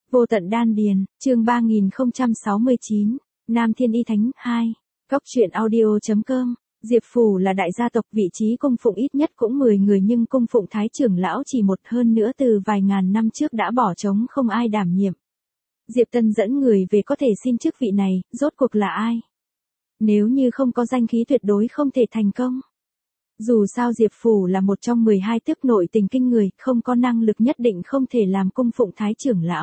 Vô tận đan điền, chương 3069, Nam Thiên Y Thánh 2, Góc truyện audio.com. Diệp Phủ là đại gia tộc, vị trí cung phụng ít nhất cũng 10 người, nhưng cung phụng thái trưởng lão chỉ một, hơn nữa từ vài ngàn năm trước đã bỏ trống không ai đảm nhiệm. Diệp Tân dẫn người về có thể xin chức vị này, rốt cuộc là ai? Nếu như không có danh khí tuyệt đối không thể thành công. Dù sao Diệp Phủ là một trong 12 tước nội tình kinh người, không có năng lực nhất định không thể làm cung phụng thái trưởng lão.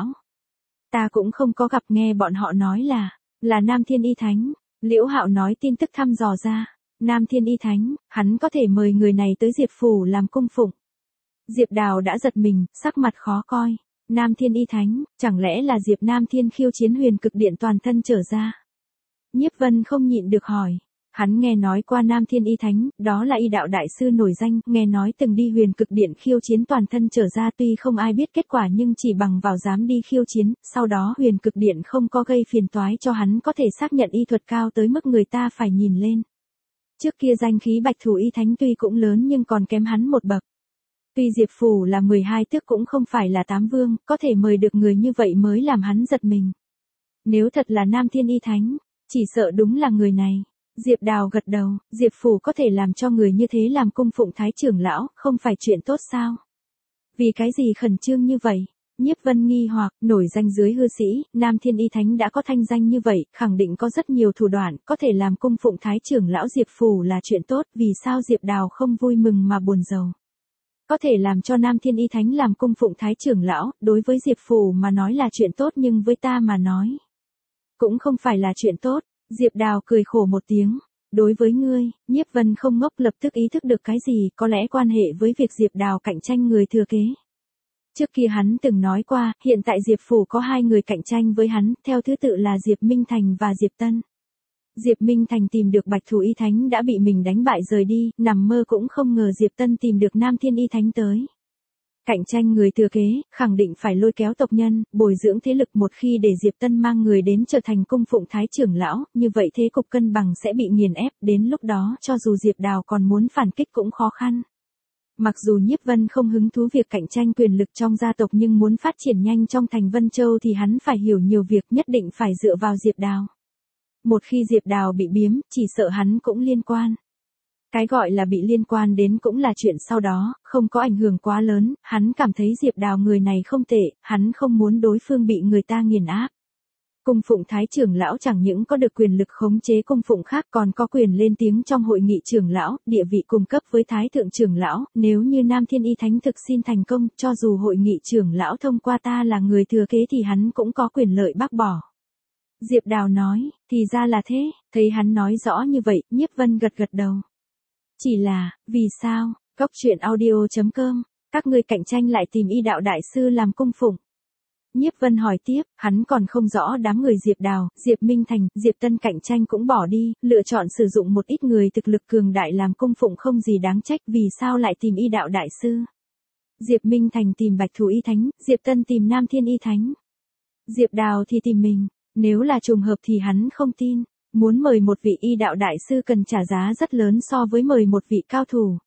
Ta cũng không có gặp, nghe bọn họ nói là Nam Thiên Y Thánh. Liễu Hạo nói tin tức thăm dò ra. Nam Thiên Y Thánh, hắn có thể mời người này tới Diệp Phủ làm cung phụng. Diệp Đào đã giật mình, sắc mặt khó coi. Nam Thiên Y Thánh, chẳng lẽ là Diệp Nam Thiên khiêu chiến Huyền Cực Điện toàn thân trở ra? Nhiếp Vân không nhịn được hỏi. Hắn nghe nói qua Nam Thiên Y Thánh, đó là y đạo đại sư nổi danh, nghe nói từng đi Huyền Cực Điện khiêu chiến toàn thân trở ra, tuy không ai biết kết quả nhưng chỉ bằng vào dám đi khiêu chiến, sau đó Huyền Cực Điện không có gây phiền toái cho hắn, có thể xác nhận y thuật cao tới mức người ta phải nhìn lên. Trước kia danh khí Bạch Thủ Y Thánh tuy cũng lớn nhưng còn kém hắn một bậc. Tuy Diệp Phủ là 12 tước cũng không phải là 8 vương, có thể mời được người như vậy mới làm hắn giật mình. Nếu thật là Nam Thiên Y Thánh, chỉ sợ đúng là người này. Diệp Đào gật đầu, Diệp Phủ có thể làm cho người như thế làm cung phụng thái trưởng lão, không phải chuyện tốt sao? Vì cái gì khẩn trương như vậy? Nhiếp Vân nghi hoặc, nổi danh dưới hư sĩ, Nam Thiên Y Thánh đã có thanh danh như vậy, khẳng định có rất nhiều thủ đoạn, có thể làm cung phụng thái trưởng lão Diệp Phủ là chuyện tốt, vì sao Diệp Đào không vui mừng mà buồn rầu? Có thể làm cho Nam Thiên Y Thánh làm cung phụng thái trưởng lão, đối với Diệp Phủ mà nói là chuyện tốt, nhưng với ta mà nói cũng không phải là chuyện tốt. Diệp Đào cười khổ một tiếng. Đối với ngươi, Nhiếp Vân không ngốc, lập tức ý thức được cái gì, có lẽ quan hệ với việc Diệp Đào cạnh tranh người thừa kế. Trước kia hắn từng nói qua, hiện tại Diệp Phủ có 2 người cạnh tranh với hắn, theo thứ tự là Diệp Minh Thành và Diệp Tân. Diệp Minh Thành tìm được Bạch Thủ Y Thánh đã bị mình đánh bại rời đi, nằm mơ cũng không ngờ Diệp Tân tìm được Nam Thiên Y Thánh tới. Cạnh tranh người thừa kế, khẳng định phải lôi kéo tộc nhân, bồi dưỡng thế lực, một khi để Diệp Tân mang người đến trở thành cung phụng thái trưởng lão, như vậy thế cục cân bằng sẽ bị nghiền ép, đến lúc đó cho dù Diệp Đào còn muốn phản kích cũng khó khăn. Mặc dù Nhiếp Vân không hứng thú việc cạnh tranh quyền lực trong gia tộc, nhưng muốn phát triển nhanh trong thành Vân Châu thì hắn phải hiểu nhiều việc, nhất định phải dựa vào Diệp Đào. Một khi Diệp Đào bị biếm, chỉ sợ hắn cũng liên quan. Cái gọi là bị liên quan đến cũng là chuyện sau đó, không có ảnh hưởng quá lớn, hắn cảm thấy Diệp Đào người này không tệ, hắn không muốn đối phương bị người ta nghiền áp. Cung phụng thái trưởng lão chẳng những có được quyền lực khống chế cung phụng khác, còn có quyền lên tiếng trong hội nghị trưởng lão, địa vị cùng cấp với thái thượng trưởng lão, nếu như Nam Thiên Y Thánh thực xin thành công, cho dù hội nghị trưởng lão thông qua ta là người thừa kế thì hắn cũng có quyền lợi bác bỏ. Diệp Đào nói, thì ra là thế, thấy hắn nói rõ như vậy, Nhiếp Vân gật gật đầu. Chỉ là, vì sao, Góc truyện audio.com, các ngươi cạnh tranh lại tìm y đạo đại sư làm cung phụng? Nhiếp Vân hỏi tiếp, hắn còn không rõ đám người Diệp Đào, Diệp Minh Thành, Diệp Tân cạnh tranh cũng bỏ đi, lựa chọn sử dụng một ít người thực lực cường đại làm cung phụng không gì đáng trách, vì sao lại tìm y đạo đại sư? Diệp Minh Thành tìm Bạch Thủ Y Thánh, Diệp Tân tìm Nam Thiên Y Thánh. Diệp Đào thì tìm mình, nếu là trùng hợp thì hắn không tin. Muốn mời một vị y đạo đại sư cần trả giá rất lớn so với mời một vị cao thủ.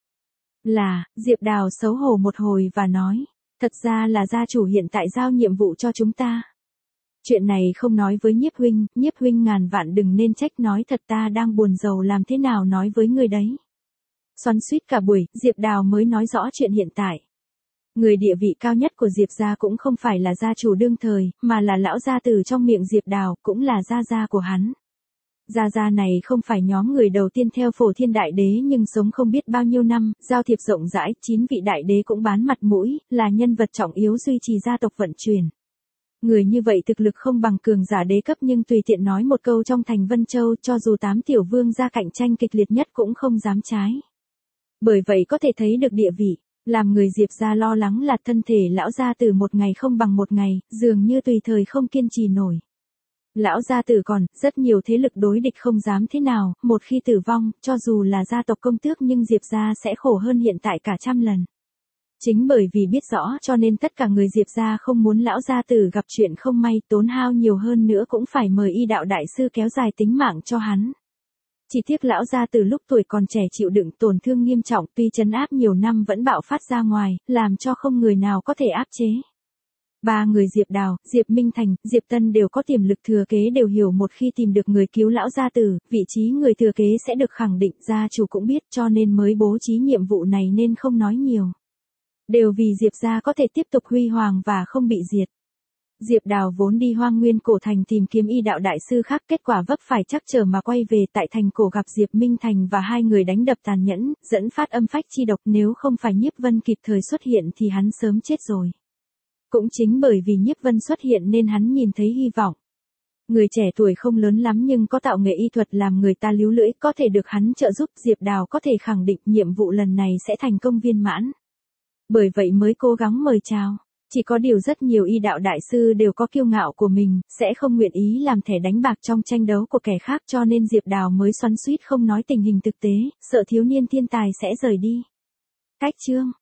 Diệp Đào xấu hổ một hồi và nói, thật ra là gia chủ hiện tại giao nhiệm vụ cho chúng ta. Chuyện này không nói với Nhiếp huynh ngàn vạn đừng nên trách, nói thật ta đang buồn rầu làm thế nào nói với người đấy. Xoắn xuýt cả buổi, Diệp Đào mới nói rõ chuyện hiện tại. Người địa vị cao nhất của Diệp gia cũng không phải là gia chủ đương thời, mà là lão gia tử trong miệng Diệp Đào, cũng là gia của hắn. Gia này không phải nhóm người đầu tiên theo Phổ Thiên Đại Đế nhưng sống không biết bao nhiêu năm, giao thiệp rộng rãi, 9 vị đại đế cũng bán mặt mũi, là nhân vật trọng yếu duy trì gia tộc vận chuyển. Người như vậy thực lực không bằng cường giả đế cấp, nhưng tùy tiện nói một câu trong thành Vân Châu, cho dù 8 tiểu vương gia cạnh tranh kịch liệt nhất cũng không dám trái. Bởi vậy có thể thấy được địa vị, làm người Diệp gia lo lắng là thân thể lão gia tử một ngày không bằng một ngày, dường như tùy thời không kiên trì nổi. Lão gia tử còn, rất nhiều thế lực đối địch không dám thế nào, một khi tử vong, cho dù là gia tộc công tước nhưng Diệp gia sẽ khổ hơn hiện tại cả trăm lần. Chính bởi vì biết rõ cho nên tất cả người Diệp gia không muốn lão gia tử gặp chuyện không may, tốn hao nhiều hơn nữa cũng phải mời y đạo đại sư kéo dài tính mạng cho hắn. Chỉ tiếc lão gia tử lúc tuổi còn trẻ chịu đựng tổn thương nghiêm trọng, tuy trấn áp nhiều năm vẫn bạo phát ra ngoài, làm cho không người nào có thể áp chế. Ba người Diệp Đào, Diệp Minh Thành, Diệp Tân đều có tiềm lực thừa kế, đều hiểu một khi tìm được người cứu lão gia tử, vị trí người thừa kế sẽ được khẳng định, gia chủ cũng biết cho nên mới bố trí nhiệm vụ này nên không nói nhiều. Đều vì Diệp gia có thể tiếp tục huy hoàng và không bị diệt. Diệp Đào vốn đi Hoang Nguyên Cổ Thành tìm kiếm y đạo đại sư khác, kết quả vấp phải trắc trở mà quay về, tại thành cổ gặp Diệp Minh Thành và hai người đánh đập tàn nhẫn, dẫn phát âm phách chi độc, nếu không phải Nhiếp Vân kịp thời xuất hiện thì hắn sớm chết rồi. Cũng chính bởi vì Nhiếp Vân xuất hiện nên hắn nhìn thấy hy vọng. Người trẻ tuổi không lớn lắm nhưng có tạo nghệ y thuật làm người ta líu lưỡi, có thể được hắn trợ giúp, Diệp Đào có thể khẳng định nhiệm vụ lần này sẽ thành công viên mãn. Bởi vậy mới cố gắng mời chào. Chỉ có điều rất nhiều y đạo đại sư đều có kiêu ngạo của mình, sẽ không nguyện ý làm thẻ đánh bạc trong tranh đấu của kẻ khác, cho nên Diệp Đào mới xoắn xuýt không nói tình hình thực tế, sợ thiếu niên thiên tài sẽ rời đi. Cách chương